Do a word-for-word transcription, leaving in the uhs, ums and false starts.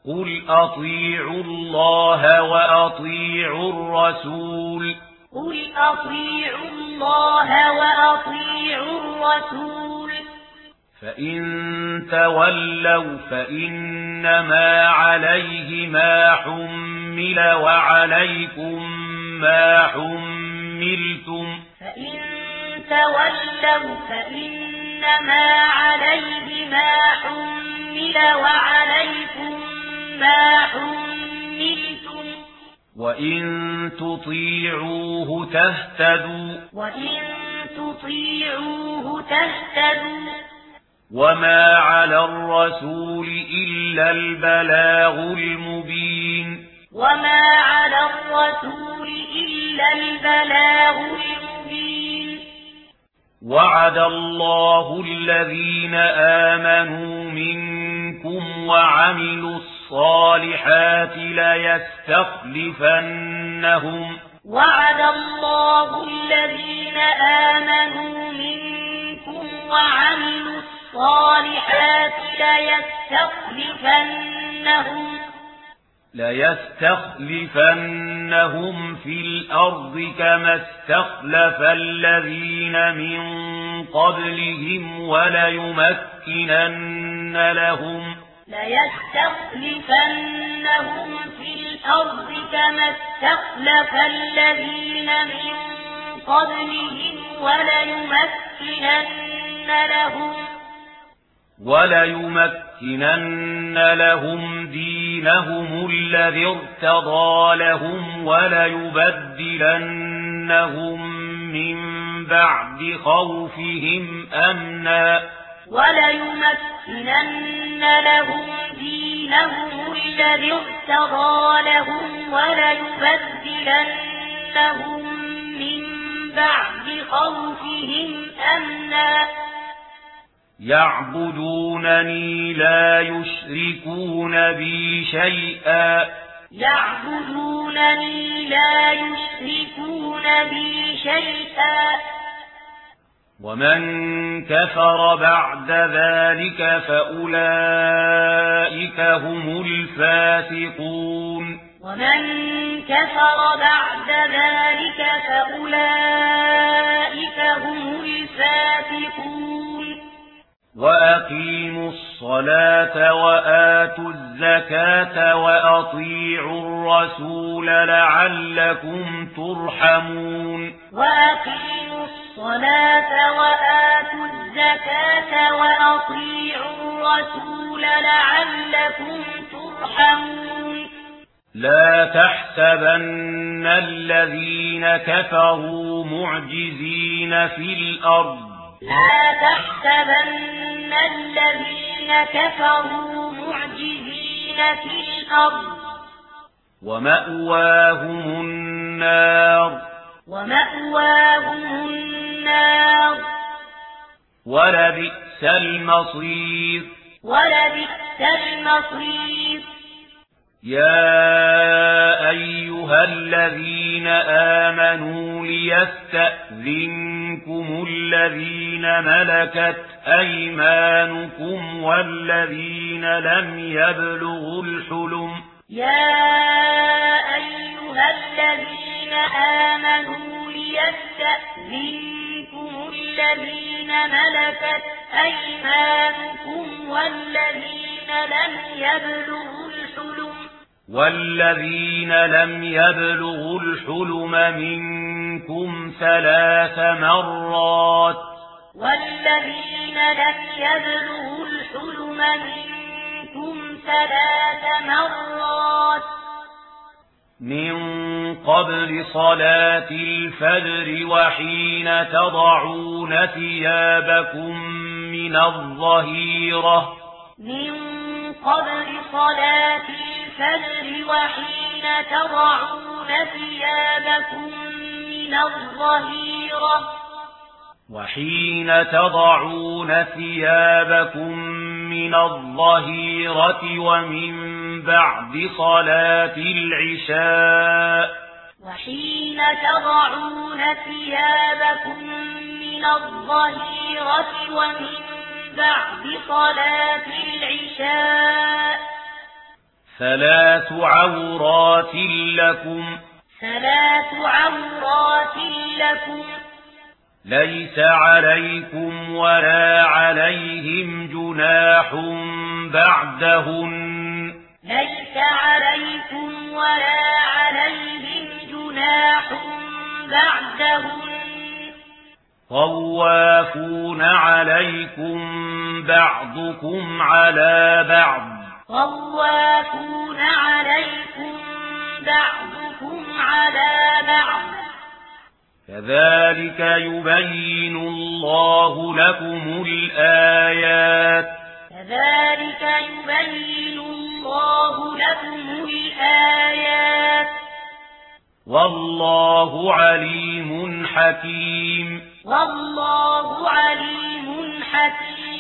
قل أطيعوا الله وأطيعوا الرسول قل أطيعوا الله وأطيعوا الرسول فإن تولوا فإنما عليه ما حمل وعليكم ما حملتم فإن تولوا فإنما عليه ما حمل وعليكم ما حملتم وإن تطيعوه تهتدوا وإن تطيعوه تهتدوا وما على الرسول إلا البلاغ المبين وما على الرسول إلا البلاغ المبين وعد الله الذين آمنوا منكم وعملوا الصالحات ليستخلفنهم وعد الله الذين آمنوا منكم وعملوا الصالحات ليستخلفنهم ليستخلفنهم في الأرض كما استخلف الذين من قبلهم وليمكنن لهم ليستخلفنهم في الأرض كما استخلف الذين من قبلهم وليمكنن لهم وليمكنن لهم دينهم الذي ارتضى لهم وليبدلنهم من بعد خوفهم أمنا وليمكنن لهم دينهم الذي ارتضى لهم وليبدلنهم من بعد خوفهم أمنا يعبدونني لا يشركون بي شيئا يعبدونني لا يشركون بي شيئا ومن كفر بعد ذلك فأولئك هم الفاسقون ومن كفر بعد ذلك فأولئك هم الفاسقون وأقيموا الصلاة وآتوا الزكاة وأطيعوا الرسول لعلكم ترحمون وأقيموا الصلاة وآتوا الزكاة وأطيعوا الرسول لعلكم ترحمون لا تحسبن الذين كفروا معجزين في الأرض لا تحسبن الذين كفروا معجزين في الأرض ومأواهم النار ومأواهم النار ولبئس المصير ولبئس المصير يا أيها الذين آمنوا ليستأذنكم الذين ملكت أيمانكم والذين لم يبلغوا الحلم يا أيها الذين آمنوا ليستأذنكم الذين ملكت أيمانكم والذين لم يبلغوا الحلم والذين لم يبلغوا الحلم منكم ثلاث مرات والذين لم يبلغوا الحلم منكم ثلاث مرات من قبل صلاة الفجر وحين تضعون ثيابكم من الظهيرة من قبل صلاة الفجر وحين تضعون ثيابكم من الظهيرة وحين تضعون ثيابكم من الظهيرة ومن بعد صلاة العشاء وحين تضعون ثيابكم من الظهيرة ومن بعد صلاة العشاء ثلاث عورات لكم ثلاث عورات لكم ليس عليكم ولا عليهم جناح بعدهن ليس عليكم ولا عليهم جناح بعدهن طوافون عليكم بعضكم على بعض طوافون عليكم بعضكم على بعض كذلك يبين الله لكم الآيات كذلك يبين الله لكم الآيات والله عليم حكيم والله عليم حكيم